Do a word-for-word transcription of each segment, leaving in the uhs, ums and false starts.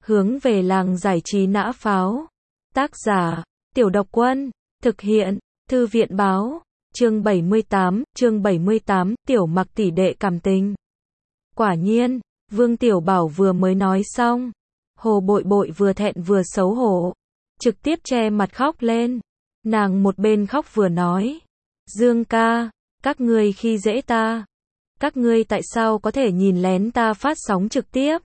Hướng về làng giải trí nã pháo. Tác giả, Tiểu Độc Quân. Thực hiện, Thư viện báo. Chương bảy mươi tám, chương bảy mươi tám, Tiểu Mặc tỷ đệ cảm tình. Quả nhiên, Vương Tiểu Bảo vừa mới nói xong, Hồ Bội Bội vừa thẹn vừa xấu hổ, trực tiếp che mặt khóc lên. Nàng một bên khóc vừa nói, Dương ca, các ngươi khi dễ ta. Các ngươi tại sao có thể nhìn lén ta phát sóng trực tiếp?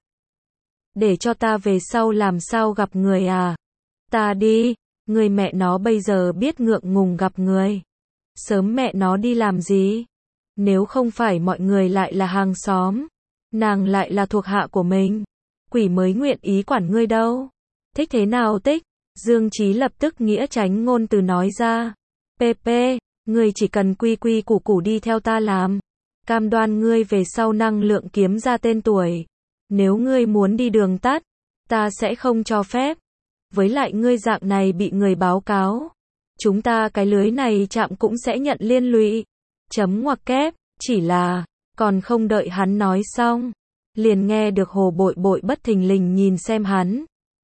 Để cho ta về sau làm sao gặp người à? Ta đi, người mẹ nó bây giờ biết ngượng ngùng gặp người. Sớm mẹ nó đi làm gì? Nếu không phải mọi người lại là hàng xóm, nàng lại là thuộc hạ của mình, quỷ mới nguyện ý quản ngươi đâu. Thích thế nào tích? Dương Chí lập tức nghĩa tránh ngôn từ nói ra. pê pê, ngươi chỉ cần quy quy củ củ đi theo ta làm. Cam đoan ngươi về sau năng lượng kiếm ra tên tuổi. Nếu ngươi muốn đi đường tắt, ta sẽ không cho phép. Với lại ngươi dạng này bị người báo cáo, chúng ta cái lưới này chạm cũng sẽ nhận liên lụy. Chấm ngoặc kép, chỉ là, còn không đợi hắn nói xong, liền nghe được Hồ Bội Bội bất thình lình nhìn xem hắn.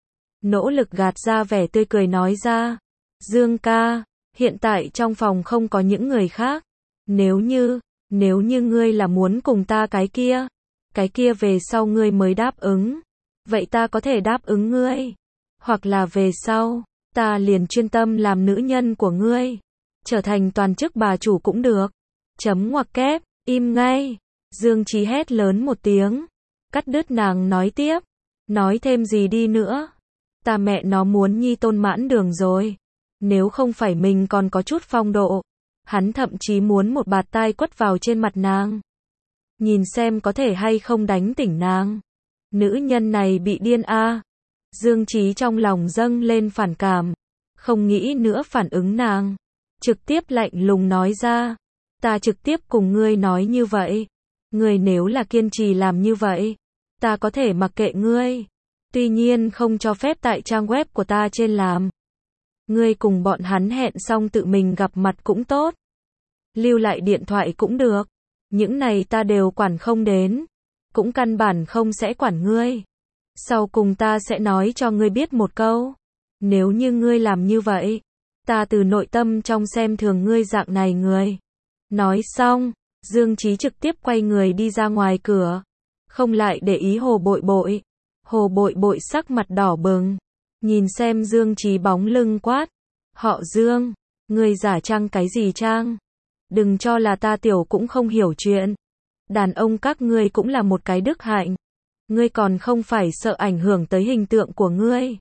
Nỗ lực gạt ra vẻ tươi cười nói ra, Dương ca, hiện tại trong phòng không có những người khác. Nếu như, nếu như ngươi là muốn cùng ta cái kia, cái kia về sau ngươi mới đáp ứng. Vậy ta có thể đáp ứng ngươi. Hoặc là về sau, ta liền chuyên tâm làm nữ nhân của ngươi. Trở thành toàn chức bà chủ cũng được. Chấm ngoặc kép, im ngay. Dương Chí hét lớn một tiếng. Cắt đứt nàng nói tiếp. Nói thêm gì đi nữa. Ta mẹ nó muốn nhi tôn mãn đường rồi. Nếu không phải mình còn có chút phong độ, hắn thậm chí muốn một bạt tai quất vào trên mặt nàng. Nhìn xem có thể hay không đánh tỉnh nàng. Nữ nhân này bị điên a. À. Dương Chí trong lòng dâng lên phản cảm, không nghĩ nữa phản ứng nàng, trực tiếp lạnh lùng nói ra, ta trực tiếp cùng ngươi nói như vậy, ngươi nếu là kiên trì làm như vậy, ta có thể mặc kệ ngươi, tuy nhiên không cho phép tại trang web của ta trên làm. Ngươi cùng bọn hắn hẹn xong tự mình gặp mặt cũng tốt, lưu lại điện thoại cũng được, những này ta đều quản không đến, cũng căn bản không sẽ quản ngươi. Sau cùng ta sẽ nói cho ngươi biết một câu, nếu như ngươi làm như vậy, ta từ nội tâm trong xem thường ngươi dạng này người. Nói xong, Dương Chí trực tiếp quay người đi ra ngoài cửa, không lại để ý Hồ Bội Bội. Hồ Bội Bội sắc mặt đỏ bừng, nhìn xem Dương Chí bóng lưng quát, họ Dương, ngươi giả trang cái gì trang? Đừng cho là ta tiểu cũng không hiểu chuyện. Đàn ông các ngươi cũng là một cái đức hạnh. Ngươi còn không phải sợ ảnh hưởng tới hình tượng của ngươi.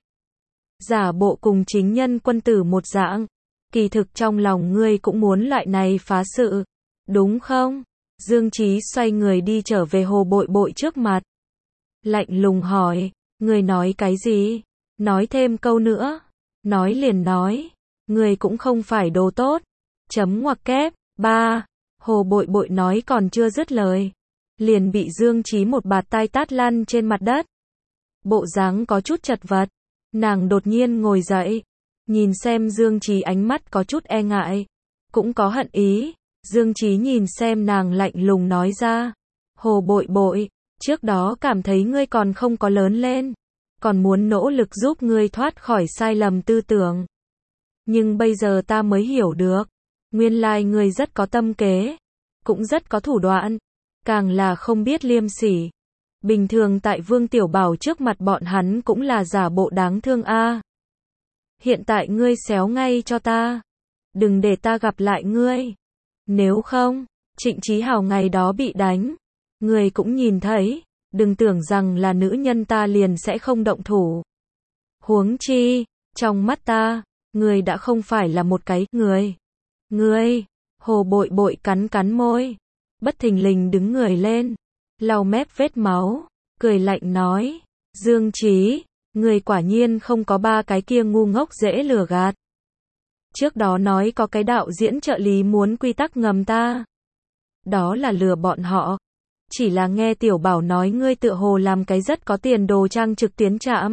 Giả bộ cùng chính nhân quân tử một dạng. Kỳ thực trong lòng ngươi cũng muốn loại này phá sự. Đúng không? Dương Chí xoay người đi trở về Hồ Bội Bội trước mặt. Lạnh lùng hỏi, ngươi nói cái gì? Nói thêm câu nữa. Nói liền nói. Ngươi cũng không phải đồ tốt. Chấm ngoặc kép. Ba. Hồ Bội Bội nói còn chưa dứt lời, liền bị Dương Chí một bạt tai tát lăn trên mặt đất. Bộ dáng có chút chật vật, nàng đột nhiên ngồi dậy, nhìn xem Dương Chí ánh mắt có chút e ngại, cũng có hận ý. Dương Chí nhìn xem nàng lạnh lùng nói ra, Hồ Bội Bội, trước đó cảm thấy ngươi còn không có lớn lên, còn muốn nỗ lực giúp ngươi thoát khỏi sai lầm tư tưởng. Nhưng bây giờ ta mới hiểu được, nguyên lai ngươi rất có tâm kế, cũng rất có thủ đoạn, càng là không biết liêm sỉ. Bình thường tại Vương Tiểu Bảo trước mặt bọn hắn cũng là giả bộ đáng thương a. À. Hiện tại ngươi xéo ngay cho ta, đừng để ta gặp lại ngươi. Nếu không, Trịnh Chí Hào ngày đó bị đánh, ngươi cũng nhìn thấy, đừng tưởng rằng là nữ nhân ta liền sẽ không động thủ. Huống chi, trong mắt ta, ngươi đã không phải là một cái người. Ngươi, Hồ Bội Bội cắn cắn môi, bất thình lình đứng người lên, lau mép vết máu, cười lạnh nói, Dương Chí, ngươi quả nhiên không có ba cái kia ngu ngốc dễ lừa gạt. Trước đó nói có cái đạo diễn trợ lý muốn quy tắc ngầm ta. Đó là lừa bọn họ. Chỉ là nghe Tiểu Bảo nói ngươi tựa hồ làm cái rất có tiền đồ trang trực tiến trạm.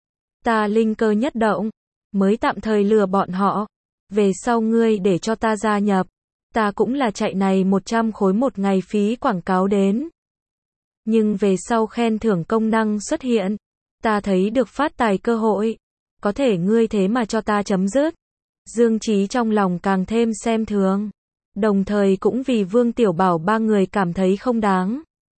Ta linh cơ nhất động, mới tạm thời lừa bọn họ. Về sau ngươi để cho ta gia nhập, ta cũng là chạy này một trăm khối một ngày phí quảng cáo đến. Nhưng về sau khen thưởng công năng xuất hiện, Ta thấy được phát tài cơ hội. Có thể ngươi thế mà cho ta chấm dứt. Dương Chí trong lòng càng thêm xem thường. Đồng thời cũng vì Vương Tiểu Bảo ba người cảm thấy không đáng.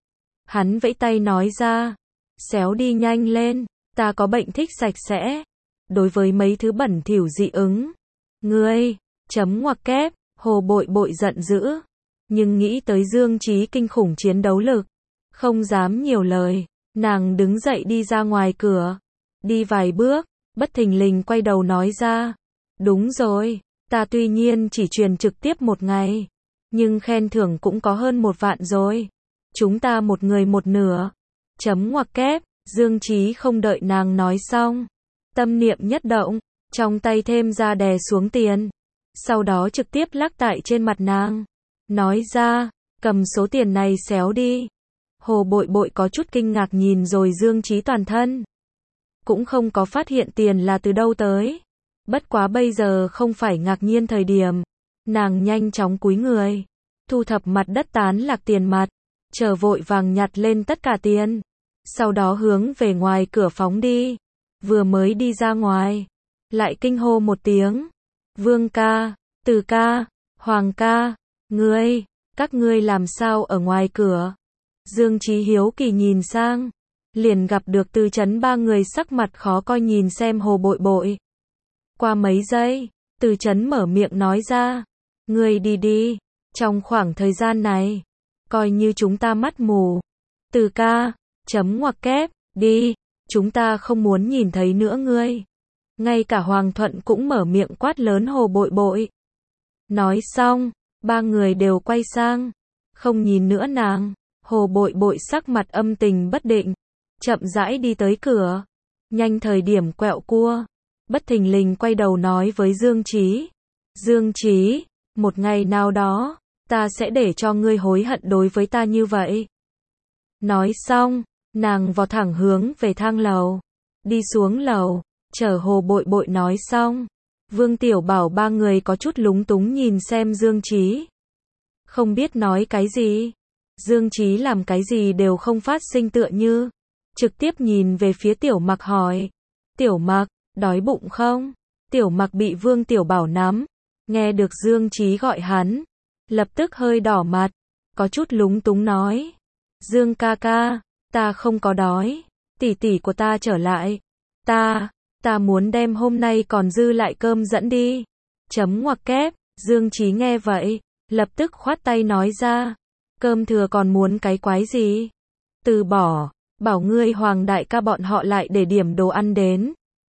Hắn vẫy tay nói ra. Xéo đi nhanh lên. Ta có bệnh thích sạch sẽ. Đối với mấy thứ bẩn thỉu dị ứng. Ngươi, chấm ngoặc kép, Hồ Bội Bội giận dữ. Nhưng nghĩ tới Dương Chí kinh khủng chiến đấu lực. Không dám nhiều lời. Nàng đứng dậy đi ra ngoài cửa. Đi vài bước, bất thình lình quay đầu nói ra. Đúng rồi, ta tuy nhiên chỉ truyền trực tiếp một ngày. Nhưng khen thưởng cũng có hơn một vạn rồi. Chúng ta một người một nửa. Chấm ngoặc kép, Dương Chí không đợi nàng nói xong. Tâm niệm nhất động, trong tay thêm ra đè xuống tiền. Sau đó trực tiếp lắc tại trên mặt nàng. Nói ra, cầm số tiền này xéo đi. Hồ Bội Bội có chút kinh ngạc nhìn rồi Dương Chí toàn thân. Cũng không có phát hiện tiền là từ đâu tới. Bất quá bây giờ không phải ngạc nhiên thời điểm. Nàng nhanh chóng cúi người. Thu thập mặt đất tán lạc tiền mặt. Chờ vội vàng nhặt lên tất cả tiền. Sau đó hướng về ngoài cửa phóng đi. Vừa mới đi ra ngoài. Lại kinh hô một tiếng. Vương ca, Từ ca, Hoàng ca, ngươi, các ngươi làm sao ở ngoài cửa. Dương Chí hiếu kỳ nhìn sang. Liền gặp được Từ Chấn ba người sắc mặt khó coi nhìn xem Hồ Bội Bội. Qua mấy giây, Từ Chấn mở miệng nói ra. Ngươi đi đi, trong khoảng thời gian này, coi như chúng ta mắt mù. Từ ca, chấm ngoặc kép, đi, chúng ta không muốn nhìn thấy nữa ngươi. Ngay cả Hoàng Thuận cũng mở miệng quát lớn Hồ Bội Bội. Nói xong, ba người đều quay sang, không nhìn nữa nàng. Hồ Bội Bội sắc mặt âm tình bất định, chậm rãi đi tới cửa, nhanh thời điểm quẹo cua, bất thình lình quay đầu nói với Dương Chí. Dương Chí, một ngày nào đó, ta sẽ để cho ngươi hối hận đối với ta như vậy. Nói xong, nàng vọt thẳng hướng về thang lầu, đi xuống lầu, chờ Hồ Bội Bội nói xong. Vương Tiểu Bảo ba người có chút lúng túng nhìn xem Dương Chí. Không biết nói cái gì. Dương Chí làm cái gì đều không phát sinh tựa như. Trực tiếp nhìn về phía Tiểu Mặc hỏi. Tiểu Mặc, đói bụng không? Tiểu Mặc bị Vương Tiểu Bảo nắm. Nghe được Dương Chí gọi hắn. Lập tức hơi đỏ mặt. Có chút lúng túng nói. Dương ca ca, ta không có đói. Tỷ tỷ của ta trở lại. Ta, ta muốn đem hôm nay còn dư lại cơm dẫn đi. Chấm ngoặc kép, Dương Chí nghe vậy. Lập tức khoát tay nói ra. Cơm thừa còn muốn cái quái gì? Từ bỏ, bảo ngươi Hoàng đại ca bọn họ lại để điểm đồ ăn đến.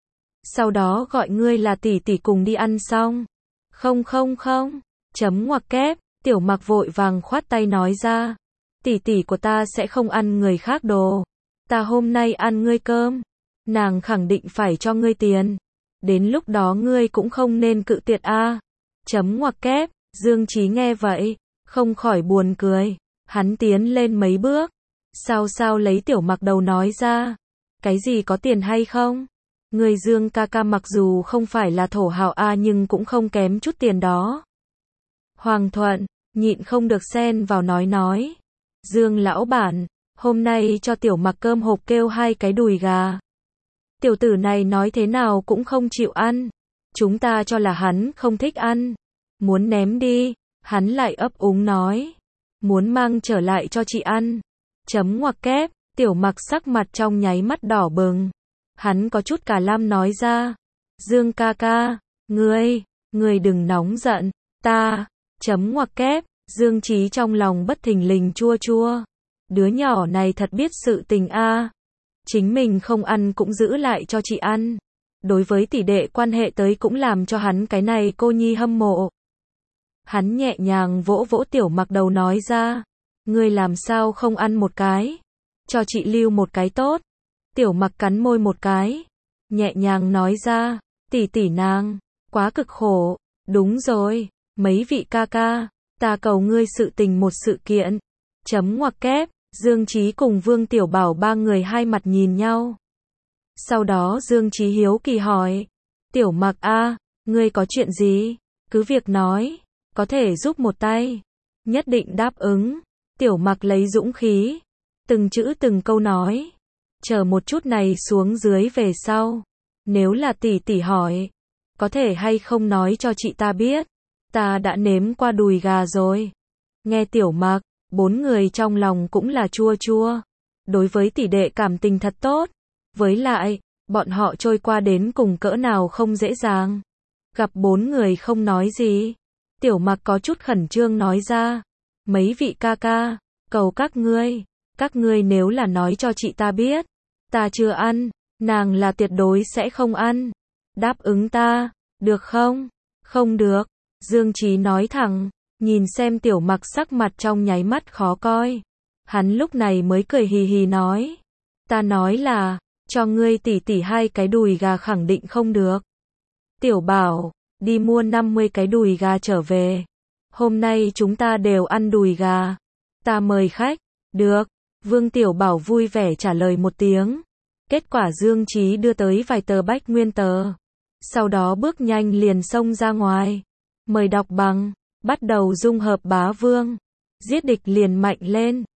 Sau đó gọi ngươi là tỷ tỷ cùng đi ăn xong. Không không không, chấm ngoặc kép, Tiểu Mặc vội vàng khoát tay nói ra. Tỷ tỷ của ta sẽ không ăn người khác đồ. Ta hôm nay ăn ngươi cơm. Nàng khẳng định phải cho ngươi tiền. Đến lúc đó ngươi cũng không nên cự tuyệt a. Chấm ngoặc kép, Dương Chí nghe vậy, không khỏi buồn cười. Hắn tiến lên mấy bước. Sao sao lấy Tiểu Mặc đầu nói ra. Cái gì có tiền hay không? Người Dương ca ca mặc dù không phải là thổ hào a nhưng cũng không kém chút tiền đó. Hoàng Thuận, nhịn không được xen vào nói nói. Dương lão bản, hôm nay cho Tiểu Mặc cơm hộp kêu hai cái đùi gà. Tiểu tử này nói thế nào cũng không chịu ăn. Chúng ta cho là hắn không thích ăn. Muốn ném đi, hắn lại ấp úng nói. Muốn mang trở lại cho chị ăn. Chấm ngoặc kép, Tiểu Mặc sắc mặt trong nháy mắt đỏ bừng. Hắn có chút cả lam nói ra. Dương ca ca, ngươi, ngươi đừng nóng giận, ta, chấm ngoặc kép, Dương Chí trong lòng bất thình lình chua chua. Đứa nhỏ này thật biết sự tình a. Chính mình không ăn cũng giữ lại cho chị ăn. Đối với tỷ đệ quan hệ tới cũng làm cho hắn cái này cô nhi hâm mộ. Hắn nhẹ nhàng vỗ vỗ Tiểu Mặc đầu nói ra. Ngươi làm sao không ăn một cái? Cho chị lưu một cái tốt. Tiểu Mặc cắn môi một cái. Nhẹ nhàng nói ra. Tỷ tỷ nàng, quá cực khổ. Đúng rồi, mấy vị ca ca. Ta cầu ngươi sự tình một sự kiện. Chấm ngoặc kép, Dương Chí cùng Vương Tiểu Bảo ba người hai mặt nhìn nhau. Sau đó Dương Chí hiếu kỳ hỏi. Tiểu Mặc a, ngươi có chuyện gì? Cứ việc nói. Có thể giúp một tay. Nhất định đáp ứng. Tiểu Mặc lấy dũng khí. Từng chữ từng câu nói. chờ một chút này xuống dưới về sau. Nếu là tỷ tỷ hỏi, có thể hay không nói cho chị ta biết, ta đã nếm qua đùi gà rồi. Nghe Tiểu Mặc, bốn người trong lòng cũng là chua chua. Đối với tỷ đệ cảm tình thật tốt. Với lại, bọn họ trôi qua đến cùng cỡ nào không dễ dàng. Gặp bốn người không nói gì. Tiểu Mặc có chút khẩn trương nói ra. Mấy vị ca ca, cầu các ngươi, các ngươi nếu là nói cho chị ta biết, ta chưa ăn, nàng là tuyệt đối sẽ không ăn. Đáp ứng ta, được không? Không được. Dương Chí nói thẳng, nhìn xem Tiểu Mặc sắc mặt trong nháy mắt khó coi. Hắn lúc này mới cười hì hì nói. Ta nói là, cho ngươi tỷ tỷ hai cái đùi gà khẳng định không được. Tiểu Bảo, đi mua năm mươi cái đùi gà trở về. Hôm nay chúng ta đều ăn đùi gà. Ta mời khách. Được. Vương Tiểu Bảo vui vẻ trả lời một tiếng. Kết quả Dương Chí đưa tới vài tờ bách nguyên tờ. Sau đó bước nhanh liền xông ra ngoài. Mời đọc bằng. Bắt đầu dung hợp bá vương. Giết địch liền mạnh lên.